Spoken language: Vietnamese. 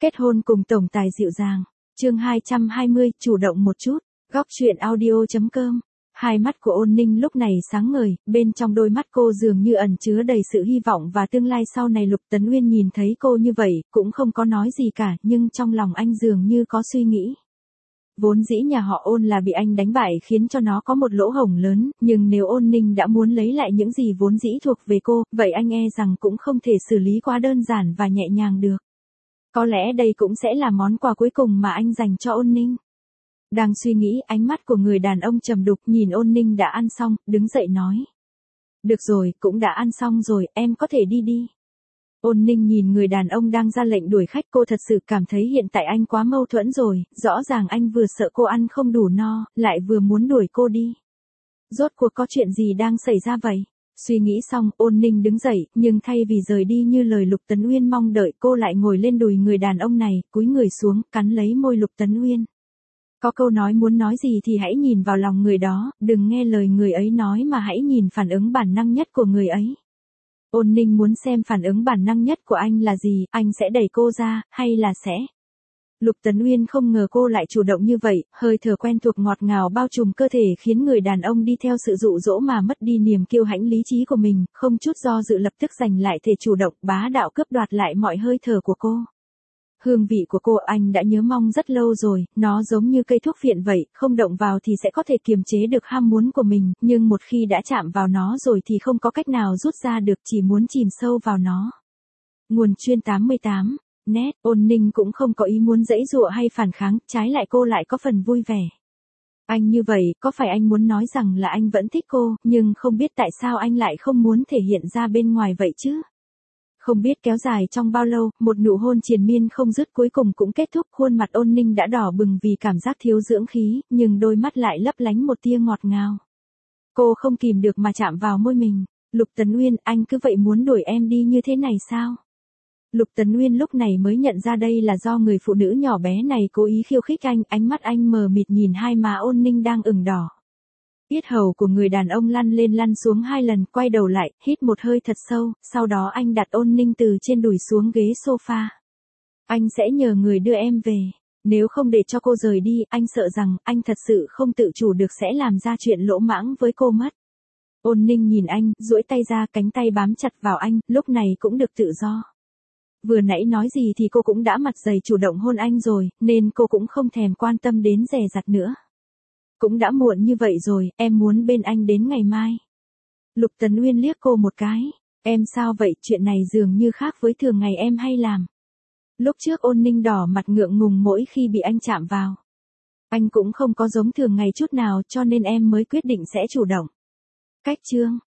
Kết hôn cùng tổng tài dịu dàng. Chương 220, chủ động một chút. Góc truyện audio.com. Hai mắt của Ôn Ninh lúc này sáng ngời, bên trong đôi mắt cô dường như ẩn chứa đầy sự hy vọng và tương lai sau này. Lục Tấn Uyên nhìn thấy cô như vậy, cũng không có nói gì cả, nhưng trong lòng anh dường như có suy nghĩ. Vốn dĩ nhà họ Ôn là bị anh đánh bại khiến cho nó có một lỗ hổng lớn, nhưng nếu Ôn Ninh đã muốn lấy lại những gì vốn dĩ thuộc về cô, vậy anh e rằng cũng không thể xử lý quá đơn giản và nhẹ nhàng được. Có lẽ đây cũng sẽ là món quà cuối cùng mà anh dành cho Ôn Ninh. Đang suy nghĩ, ánh mắt của người đàn ông trầm đục nhìn Ôn Ninh đã ăn xong, đứng dậy nói. Được rồi, cũng đã ăn xong rồi, em có thể đi đi. Ôn Ninh nhìn người đàn ông đang ra lệnh đuổi khách, cô thật sự cảm thấy hiện tại anh quá mâu thuẫn rồi, rõ ràng anh vừa sợ cô ăn không đủ no, lại vừa muốn đuổi cô đi. Rốt cuộc có chuyện gì đang xảy ra vậy? Suy nghĩ xong, Ôn Ninh đứng dậy, nhưng thay vì rời đi như lời Lục Tấn Uyên mong đợi, cô lại ngồi lên đùi người đàn ông này, cúi người xuống, cắn lấy môi Lục Tấn Uyên. Có câu nói muốn nói gì thì hãy nhìn vào lòng người đó, đừng nghe lời người ấy nói mà hãy nhìn phản ứng bản năng nhất của người ấy. Ôn Ninh muốn xem phản ứng bản năng nhất của anh là gì, anh sẽ đẩy cô ra, hay là sẽ... Lục Tấn Uyên không ngờ cô lại chủ động như vậy, hơi thở quen thuộc ngọt ngào bao trùm cơ thể khiến người đàn ông đi theo sự dụ dỗ mà mất đi niềm kiêu hãnh lý trí của mình, không chút do dự lập tức giành lại thể chủ động bá đạo cướp đoạt lại mọi hơi thở của cô. Hương vị của cô anh đã nhớ mong rất lâu rồi, nó giống như cây thuốc phiện vậy, không động vào thì sẽ có thể kiềm chế được ham muốn của mình, nhưng một khi đã chạm vào nó rồi thì không có cách nào rút ra được, chỉ muốn chìm sâu vào nó. Nguồn chuyên 88. Net, Ôn Ninh cũng không có ý muốn giãy giụa hay phản kháng, trái lại cô lại có phần vui vẻ. Anh như vậy, có phải anh muốn nói rằng là anh vẫn thích cô, nhưng không biết tại sao anh lại không muốn thể hiện ra bên ngoài vậy chứ? Không biết kéo dài trong bao lâu, một nụ hôn triền miên không dứt cuối cùng cũng kết thúc, khuôn mặt Ôn Ninh đã đỏ bừng vì cảm giác thiếu dưỡng khí, nhưng đôi mắt lại lấp lánh một tia ngọt ngào. Cô không kìm được mà chạm vào môi mình. Lục Tấn Uyên, anh cứ vậy muốn đuổi em đi như thế này sao? Lục Tấn Uyên lúc này mới nhận ra đây là do người phụ nữ nhỏ bé này cố ý khiêu khích anh, ánh mắt anh mờ mịt nhìn hai má Ôn Ninh đang ửng đỏ. Yết hầu của người đàn ông lăn lên lăn xuống hai lần, quay đầu lại, hít một hơi thật sâu, sau đó anh đặt Ôn Ninh từ trên đùi xuống ghế sofa. Anh sẽ nhờ người đưa em về. Nếu không để cho cô rời đi, anh sợ rằng anh thật sự không tự chủ được sẽ làm ra chuyện lỗ mãng với cô mất. Ôn Ninh nhìn anh, duỗi tay ra, cánh tay bám chặt vào anh, lúc này cũng được tự do. Vừa nãy nói gì thì cô cũng đã mặt dày chủ động hôn anh rồi, nên cô cũng không thèm quan tâm đến dè dặt nữa. Cũng đã muộn như vậy rồi, em muốn bên anh đến ngày mai. Lục Tấn Uyên liếc cô một cái. Em sao vậy, chuyện này dường như khác với thường ngày em hay làm. Lúc trước Ôn Ninh đỏ mặt ngượng ngùng mỗi khi bị anh chạm vào. Anh cũng không có giống thường ngày chút nào cho nên em mới quyết định sẽ chủ động. Cách chương.